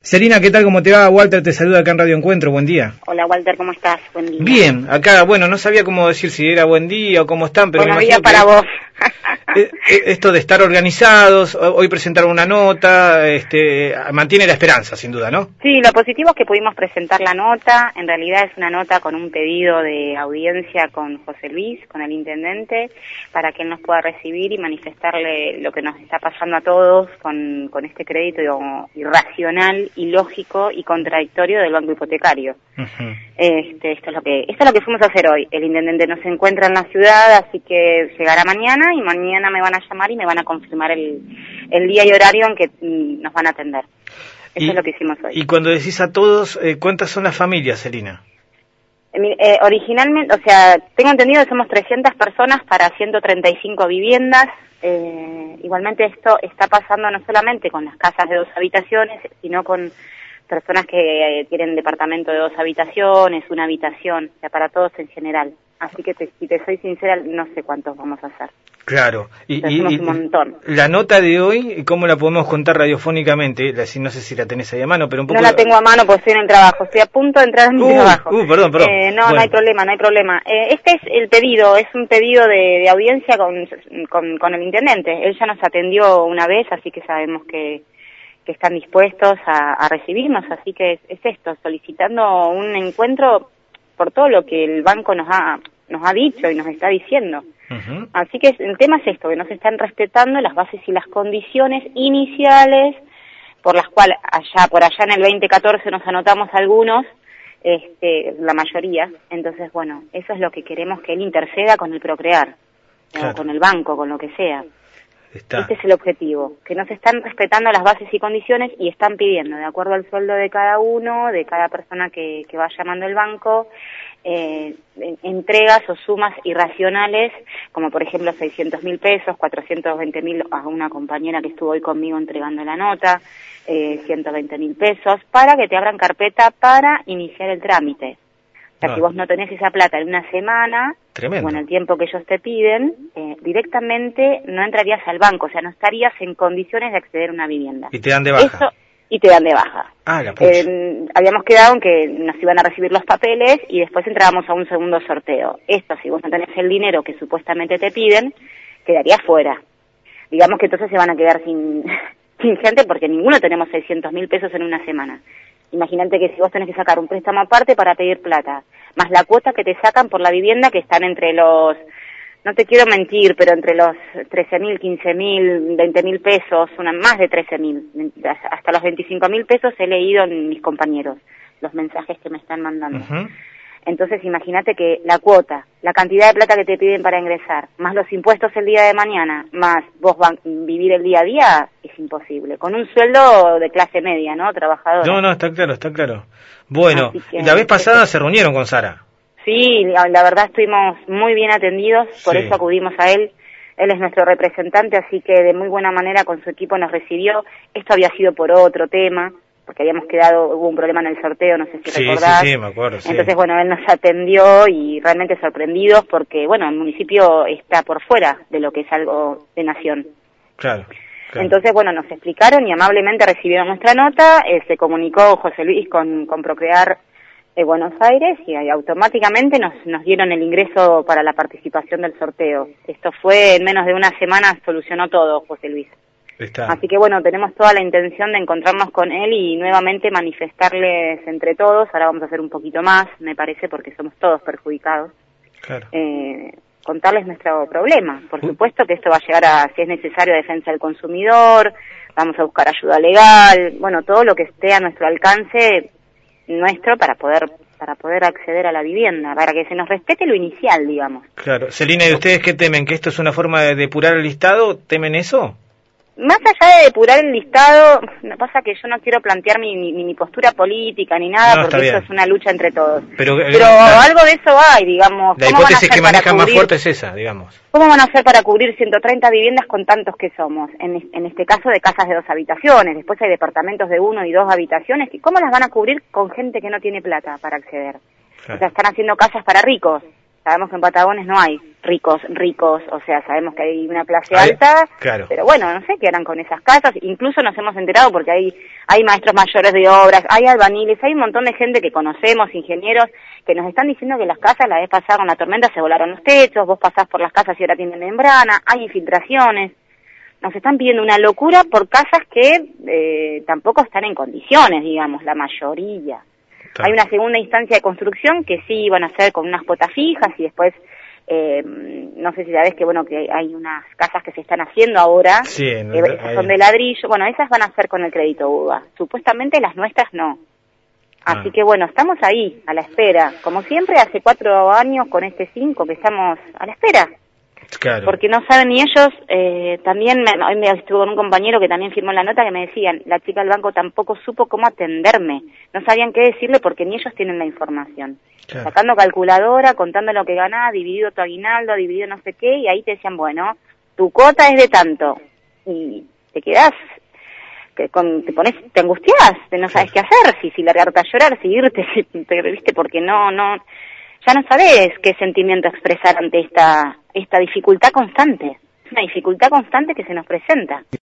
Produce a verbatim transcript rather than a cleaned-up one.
Celina, ¿qué tal? ¿Cómo te va? Walter te saluda acá en Radio Encuentro, buen día. Hola Walter, ¿cómo estás? Buen día. Bien, acá, bueno, no sabía cómo decir si era buen día o cómo están, pero Buenos me días imagino para que... vos. Esto de estar organizados, hoy presentaron una nota, este, mantiene la esperanza, sin duda, ¿no? Sí, lo positivo es que pudimos presentar la nota. En realidad es una nota con un pedido de audiencia con José Luis, con el intendente, para que él nos pueda recibir y manifestarle lo que nos está pasando a todos con, con este crédito digamos, irracional, ilógico y contradictorio del banco hipotecario. Uh-huh. Este, esto es lo que, esto es lo que fuimos a hacer hoy. El intendente no se encuentra en la ciudad, así que llegará mañana y mañana me van a llamar y me van a confirmar el, el día y horario en que mm, nos van a atender. Eso y, es lo que hicimos hoy. Y cuando decís a todos, eh, ¿cuántas son las familias, Celina? Eh, originalmente, o sea, tengo entendido que somos trescientas personas para ciento treinta y cinco viviendas. Eh, igualmente esto está pasando no solamente con las casas de dos habitaciones, sino con personas que eh, tienen departamento de dos habitaciones, una habitación, o sea, para todos en general. Así que te, si te soy sincera, no sé cuántos vamos a hacer. Claro. Y, y, un montón. La nota de hoy, ¿cómo la podemos contar radiofónicamente? La, no sé si la tenés ahí a mano, pero un poco... No la tengo a mano porque estoy en el trabajo, estoy a punto de entrar en mi uh, trabajo. Uh, perdón, perdón. Eh, no, bueno. no hay problema, no hay problema. Eh, este es el pedido, es un pedido de, de audiencia con, con, con el intendente. Él ya nos atendió una vez, así que sabemos que... que están dispuestos a, a recibirnos, así que es, es esto, solicitando un encuentro por todo lo que el banco nos ha nos ha dicho y nos está diciendo. Uh-huh. Así que el tema es esto, que no se están respetando las bases y las condiciones iniciales por las cuales allá por allá en el veinte catorce nos anotamos algunos, este, la mayoría. Entonces, bueno, eso es lo que queremos, que él interceda con el Procrear, claro. O con el banco, con lo que sea. Está. Este es el objetivo, que no se están respetando las bases y condiciones y están pidiendo, de acuerdo al sueldo de cada uno, de cada persona que, que va llamando el banco, eh, entregas o sumas irracionales, como por ejemplo seiscientos mil pesos, cuatrocientos veinte mil a una compañera que estuvo hoy conmigo entregando la nota, eh, ciento veinte mil pesos, para que te abran carpeta para iniciar el trámite. O sea, no. Si vos no tenés esa plata en una semana, Tremendo. o en el tiempo que ellos te piden, eh, directamente no entrarías al banco, o sea, no estarías en condiciones de acceder a una vivienda. Y te dan de baja. Eso, y te dan de baja. Ah, la pucha. Eh, habíamos quedado en que nos iban a recibir los papeles y después entrábamos a un segundo sorteo. Esto, si vos no tenés el dinero que supuestamente te piden, quedaría fuera. Digamos que entonces se van a quedar sin, sin gente porque ninguno tenemos seiscientos mil pesos en una semana. Imagínate que si vos tenés que sacar un préstamo aparte para pedir plata, más la cuota que te sacan por la vivienda que están entre los, no te quiero mentir, pero entre los trece mil, quince mil, veinte mil pesos, una, más de trece mil, hasta los veinticinco mil pesos he leído en mis compañeros, los mensajes que me están mandando. Uh-huh. Entonces imagínate que la cuota, la cantidad de plata que te piden para ingresar, más los impuestos el día de mañana, más vos van, vivir el día a día, es imposible. Con un sueldo de clase media, ¿no? Trabajadora. No, no, está claro, está claro. Bueno, que, la vez pasada que... se reunieron con Sara. Sí, la, la verdad estuvimos muy bien atendidos, por sí. Eso acudimos a él. Él es nuestro representante, así que de muy buena manera con su equipo nos recibió. Esto había sido por otro tema, porque habíamos quedado, hubo un problema en el sorteo, no sé si sí, recordás. Sí, sí, me acuerdo, sí. Entonces, bueno, él nos atendió y realmente sorprendidos porque, bueno, el municipio está por fuera de lo que es algo de nación. Claro. claro. Entonces, bueno, nos explicaron y amablemente recibieron nuestra nota, eh, se comunicó José Luis con, con Procrear de Buenos Aires y ahí automáticamente nos, nos dieron el ingreso para la participación del sorteo. Esto fue en menos de una semana, solucionó todo, José Luis. Está. Así que bueno, tenemos toda la intención de encontrarnos con él y nuevamente manifestarles entre todos, ahora vamos a hacer un poquito más, me parece, porque somos todos perjudicados, claro. eh, contarles nuestro problema. Por uh. supuesto que esto va a llegar a, si es necesario, defensa del consumidor, vamos a buscar ayuda legal, bueno, todo lo que esté a nuestro alcance nuestro para poder para poder acceder a la vivienda, para que se nos respete lo inicial, digamos. Claro. Celina, ¿y ustedes qué temen? ¿Que esto es una forma de depurar el listado? ¿Temen eso? Más allá de depurar el listado, pasa que yo no quiero plantear mi, mi, mi postura política ni nada, no, porque eso es una lucha entre todos. Pero, Pero la, algo de eso hay, digamos. La hipótesis que manejan más fuerte es esa, digamos. ¿Cómo van a hacer para cubrir ciento treinta viviendas con tantos que somos? En, en este caso de casas de dos habitaciones, después hay departamentos de uno y dos habitaciones. ¿Cómo las van a cubrir con gente que no tiene plata para acceder? Claro. O sea, están haciendo casas para ricos. sabemos que en Patagones no hay ricos, ricos, o sea, sabemos que hay una clase Ay, alta, claro. pero bueno, no sé qué harán con esas casas, incluso nos hemos enterado porque hay, hay maestros mayores de obras, hay albañiles, hay un montón de gente que conocemos, ingenieros, que nos están diciendo que las casas la vez pasada con la tormenta se volaron los techos, vos pasás por las casas y ahora tienen membrana, hay infiltraciones. Nos están pidiendo una locura por casas que eh, tampoco están en condiciones, digamos, la mayoría. Claro. Hay una segunda instancia de construcción que sí iban a hacer con unas cuotas fijas y después, eh, no sé si sabés que bueno que hay unas casas que se están haciendo ahora, sí, no, eh, esas son de ladrillo, bueno, esas van a hacer con el crédito U B A. Supuestamente las nuestras no. Así ah. que bueno, estamos ahí, a la espera. Como siempre, hace cuatro años con este cinco que estamos a la espera. Claro. Porque no saben ni ellos, eh, también, me, hoy me estuve con un compañero que también firmó la nota que me decían, la chica del banco tampoco supo cómo atenderme, no sabían qué decirle porque ni ellos tienen la información. Claro. Sacando calculadora, contando lo que ganás, dividido tu aguinaldo, dividido no sé qué, y ahí te decían, bueno, tu cuota es de tanto, y te quedás, te, con, te pones, te angustiás, te no sabes claro. qué hacer, si, si largarte a llorar, si irte, si te viste, porque no, no... ya no sabés qué sentimiento expresar ante esta esta dificultad constante, una dificultad constante que se nos presenta.